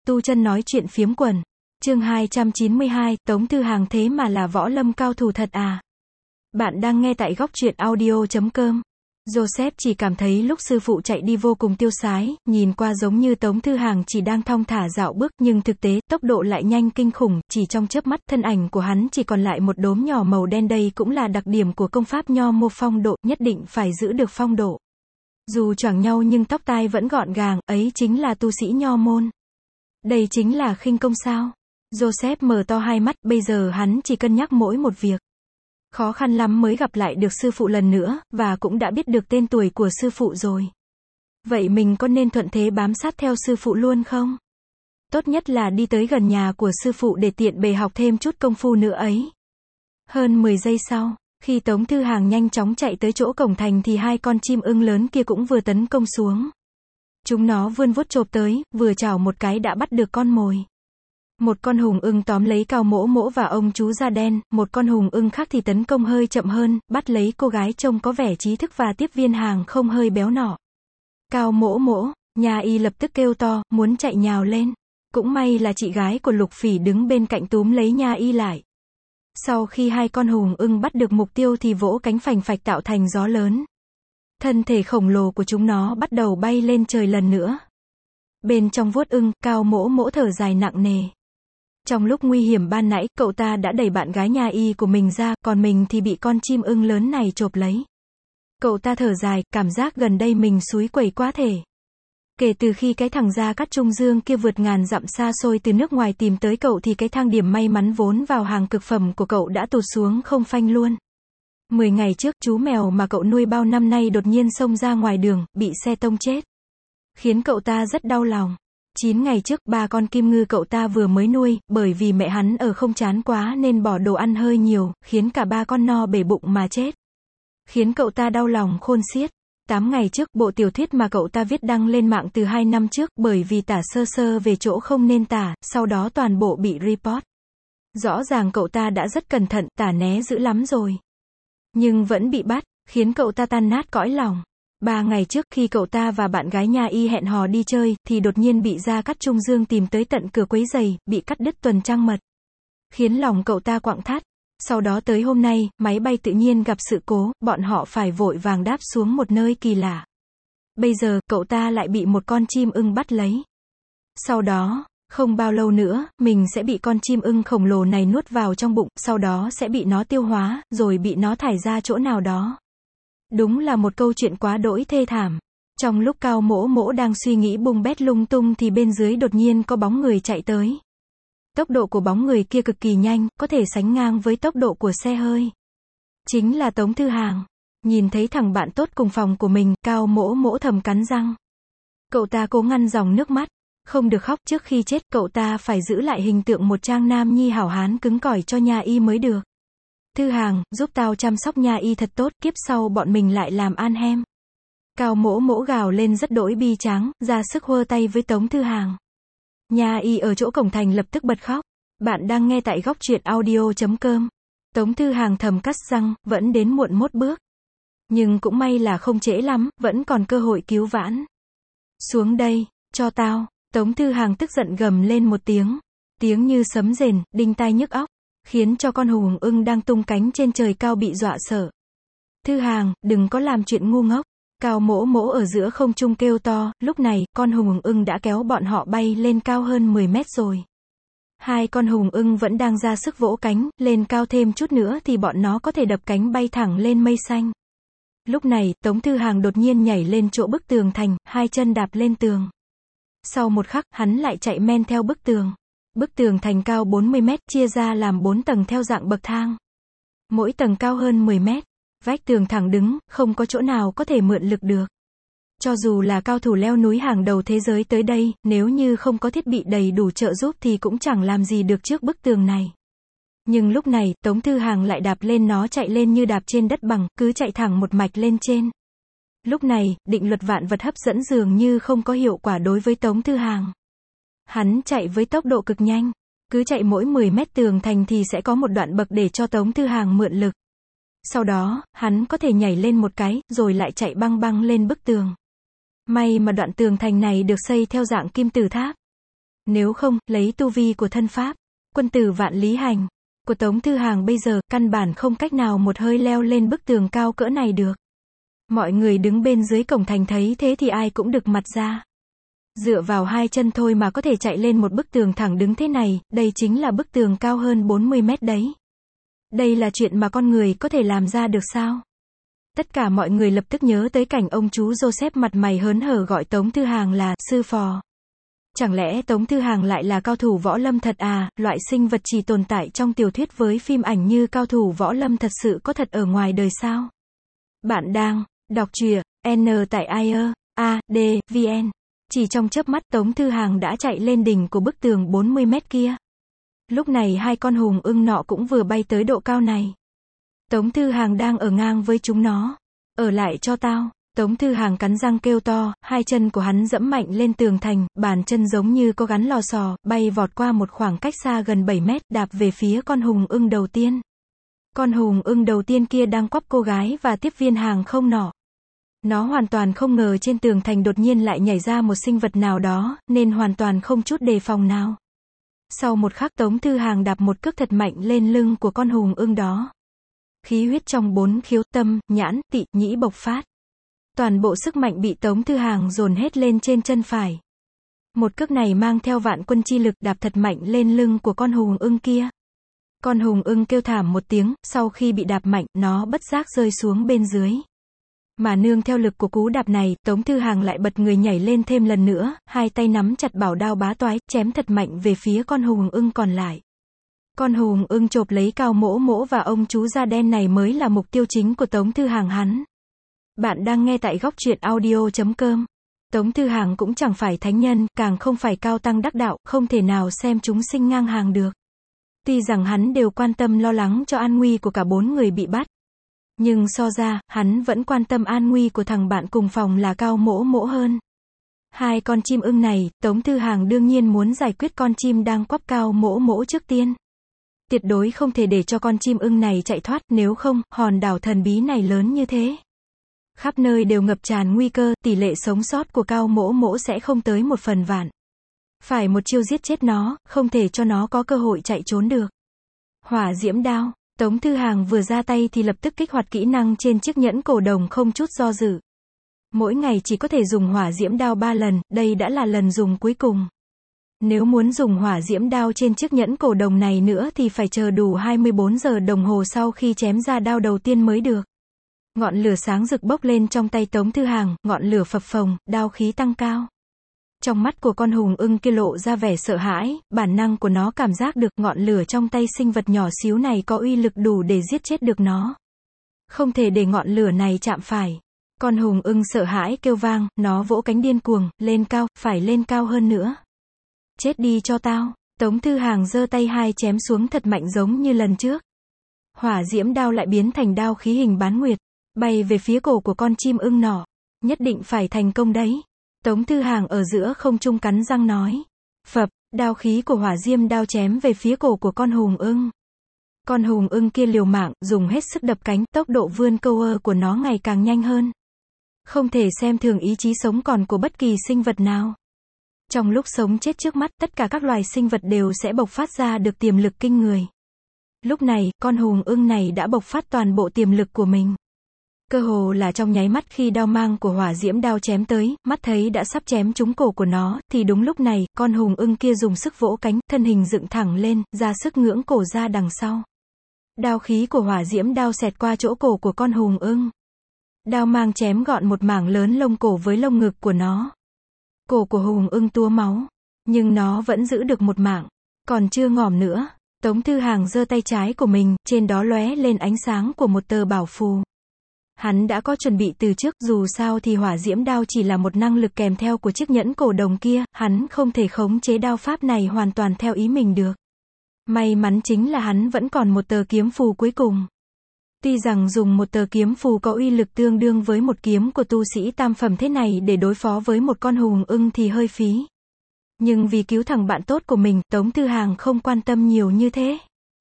Tu chân nói chuyện phiếm quần. Chương 292, Tống Thư Hàng thế mà là võ lâm cao thủ thật à? Bạn đang nghe tại góc truyện audio.com. Joseph chỉ cảm thấy lúc sư phụ chạy đi vô cùng tiêu sái, nhìn qua giống như Tống Thư Hàng chỉ đang thong thả dạo bước, nhưng thực tế, tốc độ lại nhanh kinh khủng, chỉ trong chớp mắt, thân ảnh của hắn chỉ còn lại một đốm nhỏ màu đen. Đây cũng là đặc điểm của công pháp nho mô phong độ, nhất định phải giữ được phong độ. Dù choảng nhau nhưng tóc tai vẫn gọn gàng, ấy chính là tu sĩ nho môn. Đây chính là khinh công sao? Joseph mở to hai mắt, bây giờ hắn chỉ cân nhắc mỗi một việc. Khó khăn lắm mới gặp lại được sư phụ lần nữa, và cũng đã biết được tên tuổi của sư phụ rồi. Vậy mình có nên thuận thế bám sát theo sư phụ luôn không? Tốt nhất là đi tới gần nhà của sư phụ để tiện bề học thêm chút công phu nữa ấy. Hơn 10 giây sau, khi Tống Thư Hàng nhanh chóng chạy tới chỗ cổng thành thì hai con chim ưng lớn kia cũng vừa tấn công xuống. Chúng nó vươn vuốt chộp tới, vừa chảo một cái đã bắt được con mồi. Một con hùng ưng tóm lấy Cao Mỗ Mỗ và ông chú da đen, một con hùng ưng khác thì tấn công hơi chậm hơn, bắt lấy cô gái trông có vẻ trí thức và tiếp viên hàng không hơi béo nọ. Cao Mỗ Mỗ, Nha Y lập tức kêu to, muốn chạy nhào lên. Cũng may là chị gái của Lục Phỉ đứng bên cạnh túm lấy Nha Y lại. Sau khi hai con hùng ưng bắt được mục tiêu thì vỗ cánh phành phạch tạo thành gió lớn. Thân thể khổng lồ của chúng nó bắt đầu bay lên trời lần nữa. Bên trong vuốt ưng, Cao Mỗ Mỗ thở dài nặng nề. Trong lúc nguy hiểm ban nãy, cậu ta đã đẩy bạn gái Nha Y của mình ra, còn mình thì bị con chim ưng lớn này chộp lấy. Cậu ta thở dài, cảm giác gần đây mình xúi quẩy quá thể. Kể từ khi cái thằng Gia Cát Trung Dương kia vượt ngàn dặm xa xôi từ nước ngoài tìm tới cậu thì cái thang điểm may mắn vốn vào hàng cực phẩm của cậu đã tụt xuống không phanh luôn. 10 ngày trước, chú mèo mà cậu nuôi bao năm nay đột nhiên xông ra ngoài đường, bị xe tông chết. Khiến cậu ta rất đau lòng. 9 ngày trước, 3 con kim ngư cậu ta vừa mới nuôi, bởi vì mẹ hắn ở không chán quá nên bỏ đồ ăn hơi nhiều, khiến cả 3 con no bể bụng mà chết. Khiến cậu ta đau lòng khôn xiết. 8 ngày trước, bộ tiểu thuyết mà cậu ta viết đăng lên mạng từ 2 năm trước, bởi vì tả sơ sơ về chỗ không nên tả, sau đó toàn bộ bị report. Rõ ràng cậu ta đã rất cẩn thận, tả né dữ lắm rồi. Nhưng vẫn bị bắt, khiến cậu ta tan nát cõi lòng. 3 ngày trước khi cậu ta và bạn gái Nha Y hẹn hò đi chơi, thì đột nhiên bị Gia Cát Trung Dương tìm tới tận cửa quấy rầy, bị cắt đứt tuần trăng mật. Khiến lòng cậu ta quặn thắt. Sau đó tới hôm nay, máy bay tự nhiên gặp sự cố, bọn họ phải vội vàng đáp xuống một nơi kỳ lạ. Bây giờ, cậu ta lại bị một con chim ưng bắt lấy. Sau đó, không bao lâu nữa, mình sẽ bị con chim ưng khổng lồ này nuốt vào trong bụng, sau đó sẽ bị nó tiêu hóa, rồi bị nó thải ra chỗ nào đó. Đúng là một câu chuyện quá đỗi thê thảm. Trong lúc Cao Mỗ Mỗ đang suy nghĩ bung bét lung tung thì bên dưới đột nhiên có bóng người chạy tới. Tốc độ của bóng người kia cực kỳ nhanh, có thể sánh ngang với tốc độ của xe hơi. Chính là Tống Thư Hàng. Nhìn thấy thằng bạn tốt cùng phòng của mình, Cao Mỗ Mỗ thầm cắn răng. Cậu ta cố ngăn dòng nước mắt. Không được khóc, trước khi chết, cậu ta phải giữ lại hình tượng một trang nam nhi hảo hán cứng cỏi cho Nha Y mới được. Thư Hàng, giúp tao chăm sóc Nha Y thật tốt, kiếp sau bọn mình lại làm an hem. Cao Mỗ Mỗ gào lên rất đỗi bi tráng, ra sức hơ tay với Tống Thư Hàng. Nha Y ở chỗ cổng thành lập tức bật khóc. Bạn đang nghe tại góc truyện audio.com. Tống Thư Hàng thầm cắt răng, vẫn đến muộn 1 bước. Nhưng cũng may là không trễ lắm, vẫn còn cơ hội cứu vãn. Xuống đây, cho tao. Tống Thư Hàng tức giận gầm lên một tiếng. Tiếng như sấm rền, đinh tai nhức óc. Khiến cho con hùng ưng đang tung cánh trên trời cao bị dọa sợ. Thư Hàng, đừng có làm chuyện ngu ngốc. Cao Mỗ Mỗ ở giữa không trung kêu to, lúc này, con hùng ưng đã kéo bọn họ bay lên cao hơn 10 mét rồi. Hai con hùng ưng vẫn đang ra sức vỗ cánh, lên cao thêm chút nữa thì bọn nó có thể đập cánh bay thẳng lên mây xanh. Lúc này, Tống Thư Hàng đột nhiên nhảy lên chỗ bức tường thành, hai chân đạp lên tường. Sau một khắc, hắn lại chạy men theo bức tường. Bức tường thành cao 40 mét, chia ra làm 4 tầng theo dạng bậc thang. Mỗi tầng cao hơn 10 mét. Vách tường thẳng đứng, không có chỗ nào có thể mượn lực được. Cho dù là cao thủ leo núi hàng đầu thế giới tới đây, nếu như không có thiết bị đầy đủ trợ giúp thì cũng chẳng làm gì được trước bức tường này. Nhưng lúc này, Tống Thư Hàng lại đạp lên nó chạy lên như đạp trên đất bằng, cứ chạy thẳng một mạch lên trên. Lúc này, định luật vạn vật hấp dẫn dường như không có hiệu quả đối với Tống Thư Hàng. Hắn chạy với tốc độ cực nhanh. Cứ chạy mỗi 10 mét tường thành thì sẽ có một đoạn bậc để cho Tống Thư Hàng mượn lực. Sau đó, hắn có thể nhảy lên một cái, rồi lại chạy băng băng lên bức tường. May mà đoạn tường thành này được xây theo dạng kim tự tháp. Nếu không, lấy tu vi của thân pháp, quân tử vạn lý hành, của Tống Thư Hàng bây giờ, căn bản không cách nào một hơi leo lên bức tường cao cỡ này được. Mọi người đứng bên dưới cổng thành thấy thế thì ai cũng đực mặt ra. Dựa vào hai chân thôi mà có thể chạy lên một bức tường thẳng đứng thế này, đây chính là bức tường cao hơn 40 mét đấy. Đây là chuyện mà con người có thể làm ra được sao? Tất cả mọi người lập tức nhớ tới cảnh ông chú Joseph mặt mày hớn hở gọi Tống Thư Hàng là sư phò. Chẳng lẽ Tống Thư Hàng lại là cao thủ võ lâm thật à, loại sinh vật chỉ tồn tại trong tiểu thuyết với phim ảnh như cao thủ võ lâm thật sự có thật ở ngoài đời sao? Bạn đang đọc truyện N tại IE.AD.VN. Chỉ trong chớp mắt Tống Thư Hàng đã chạy lên đỉnh của bức tường 40 mét kia. Lúc này hai con hùng ưng nọ cũng vừa bay tới độ cao này. Tống Thư Hàng đang ở ngang với chúng nó. Ở lại cho tao. Tống Thư Hàng cắn răng kêu to, hai chân của hắn dẫm mạnh lên tường thành, bàn chân giống như có gắn lò xò, bay vọt qua một khoảng cách xa gần 7 mét, đạp về phía con hùng ưng đầu tiên. Con hùng ưng đầu tiên kia đang quắp cô gái và tiếp viên hàng không nọ. Nó hoàn toàn không ngờ trên tường thành đột nhiên lại nhảy ra một sinh vật nào đó, nên hoàn toàn không chút đề phòng nào. Sau một khắc Tống Thư Hàng đạp một cước thật mạnh lên lưng của con hùng ưng đó. Khí huyết trong 4 khiếu tâm, nhãn, tị, nhĩ bộc phát. Toàn bộ sức mạnh bị Tống Thư Hàng dồn hết lên trên chân phải. Một cước này mang theo vạn quân chi lực đạp thật mạnh lên lưng của con hùng ưng kia. Con hùng ưng kêu thảm một tiếng, sau khi bị đạp mạnh, nó bất giác rơi xuống bên dưới. Mà nương theo lực của cú đạp này, Tống Thư Hàng lại bật người nhảy lên thêm lần nữa, hai tay nắm chặt bảo đao bá toái, chém thật mạnh về phía con hùng ưng còn lại. Con hùng ưng chộp lấy Cao Mỗ Mỗ và ông chú da đen này mới là mục tiêu chính của Tống Thư Hàng hắn. Bạn đang nghe tại góc truyện audio.com. Tống Thư Hàng cũng chẳng phải thánh nhân, càng không phải cao tăng đắc đạo, không thể nào xem chúng sinh ngang hàng được. Tuy rằng hắn đều quan tâm lo lắng cho an nguy của cả 4 người bị bắt. Nhưng so ra, hắn vẫn quan tâm an nguy của thằng bạn cùng phòng là Cao Mỗ Mỗ hơn. Hai con chim ưng này, Tống Thư Hàng đương nhiên muốn giải quyết con chim đang quắp Cao Mỗ Mỗ trước tiên. Tuyệt đối không thể để cho con chim ưng này chạy thoát, nếu không, hòn đảo thần bí này lớn như thế. Khắp nơi đều ngập tràn nguy cơ, tỷ lệ sống sót của Cao Mỗ Mỗ sẽ không tới 1/1000. Phải một chiêu giết chết nó, không thể cho nó có cơ hội chạy trốn được. Hỏa diễm đao. Tống Thư Hàng vừa ra tay thì lập tức kích hoạt kỹ năng trên chiếc nhẫn cổ đồng không chút do dự. Mỗi ngày chỉ có thể dùng hỏa diễm đao 3 lần, đây đã là lần dùng cuối cùng. Nếu muốn dùng hỏa diễm đao trên chiếc nhẫn cổ đồng này nữa thì phải chờ đủ 24 giờ đồng hồ sau khi chém ra đao đầu tiên mới được. Ngọn lửa sáng rực bốc lên trong tay Tống Thư Hàng, ngọn lửa phập phồng, đao khí tăng cao. Trong mắt của con hùng ưng kia lộ ra vẻ sợ hãi, bản năng của nó cảm giác được ngọn lửa trong tay sinh vật nhỏ xíu này có uy lực đủ để giết chết được nó. Không thể để ngọn lửa này chạm phải. Con hùng ưng sợ hãi kêu vang, nó vỗ cánh điên cuồng, lên cao, phải lên cao hơn nữa. Chết đi cho tao. Tống Thư Hàng giơ tay hai chém xuống thật mạnh giống như lần trước. Hỏa diễm đao lại biến thành đao khí hình bán nguyệt, bay về phía cổ của con chim ưng nọ. Nhất định phải thành công đấy. Tống Thư Hàng ở giữa không trung cắn răng nói. Phập, đao khí của hỏa diêm đao chém về phía cổ của con hùng ưng. Con hùng ưng kia liều mạng, dùng hết sức đập cánh, tốc độ vươn câu của nó ngày càng nhanh hơn. Không thể xem thường ý chí sống còn của bất kỳ sinh vật nào. Trong lúc sống chết trước mắt, tất cả các loài sinh vật đều sẽ bộc phát ra được tiềm lực kinh người. Lúc này, con hùng ưng này đã bộc phát toàn bộ tiềm lực của mình. Cơ hồ là trong nháy mắt khi đao mang của hỏa diễm đao chém tới, mắt thấy đã sắp chém trúng cổ của nó, thì đúng lúc này, con hùng ưng kia dùng sức vỗ cánh, thân hình dựng thẳng lên, ra sức ngưỡng cổ ra đằng sau. Đao khí của hỏa diễm đao xẹt qua chỗ cổ của con hùng ưng. Đao mang chém gọn một mảng lớn lông cổ với lông ngực của nó. Cổ của hùng ưng túa máu, nhưng nó vẫn giữ được một mạng. Còn chưa ngỏm nữa, Tống Thư Hàng giơ tay trái của mình, trên đó lóe lên ánh sáng của một tờ bảo phù. Hắn đã có chuẩn bị từ trước, dù sao thì hỏa diễm đao chỉ là một năng lực kèm theo của chiếc nhẫn cổ đồng kia, hắn không thể khống chế đao pháp này hoàn toàn theo ý mình được. May mắn chính là hắn vẫn còn một tờ kiếm phù cuối cùng. Tuy rằng dùng một tờ kiếm phù có uy lực tương đương với một kiếm của tu sĩ tam phẩm thế này để đối phó với một con hùng ưng thì hơi phí. Nhưng vì cứu thằng bạn tốt của mình, Tống Thư Hàng không quan tâm nhiều như thế.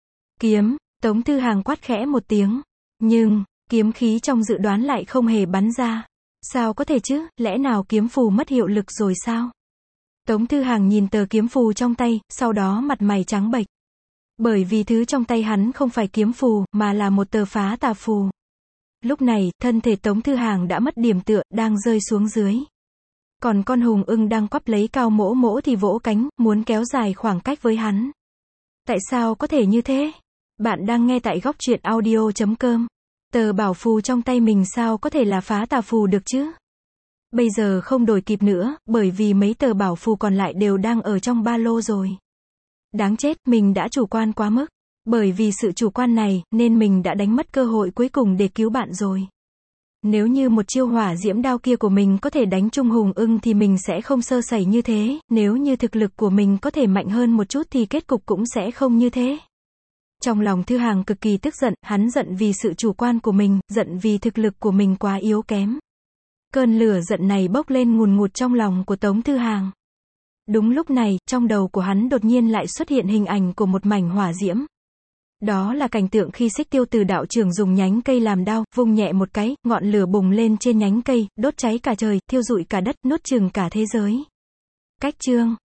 Kiếm, Tống Thư Hàng quát khẽ một tiếng. Nhưng, kiếm khí trong dự đoán lại không hề bắn ra. Sao có thể chứ, lẽ nào kiếm phù mất hiệu lực rồi sao? Tống Thư Hàng nhìn tờ kiếm phù trong tay, sau đó mặt mày trắng bệch. Bởi vì thứ trong tay hắn không phải kiếm phù, mà là một tờ phá tà phù. Lúc này, thân thể Tống Thư Hàng đã mất điểm tựa, đang rơi xuống dưới. Còn con hùng ưng đang quắp lấy Cao Mỗ Mỗ thì vỗ cánh, muốn kéo dài khoảng cách với hắn. Tại sao có thể như thế? Bạn đang nghe tại Góc Truyện Audio.com. Tờ bảo phù trong tay mình sao có thể là phá tà phù được chứ? Bây giờ không đổi kịp nữa, bởi vì mấy tờ bảo phù còn lại đều đang ở trong ba lô rồi. Đáng chết, mình đã chủ quan quá mức. Bởi vì sự chủ quan này, nên mình đã đánh mất cơ hội cuối cùng để cứu bạn rồi. Nếu như một chiêu hỏa diễm đao kia của mình có thể đánh trúng hùng ưng thì mình sẽ không sơ sẩy như thế, nếu như thực lực của mình có thể mạnh hơn một chút thì kết cục cũng sẽ không như thế. Trong lòng Thư Hàng cực kỳ tức giận, hắn giận vì sự chủ quan của mình, giận vì thực lực của mình quá yếu kém. Cơn lửa giận này bốc lên ngùn ngụt trong lòng của Tống Thư Hàng. Đúng lúc này, trong đầu của hắn đột nhiên lại xuất hiện hình ảnh của một mảnh hỏa diễm. Đó là cảnh tượng khi Xích Tiêu Từ đạo trưởng dùng nhánh cây làm đao, vung nhẹ một cái, ngọn lửa bùng lên trên nhánh cây, đốt cháy cả trời, thiêu rụi cả đất, nuốt chửng cả thế giới. Cách chương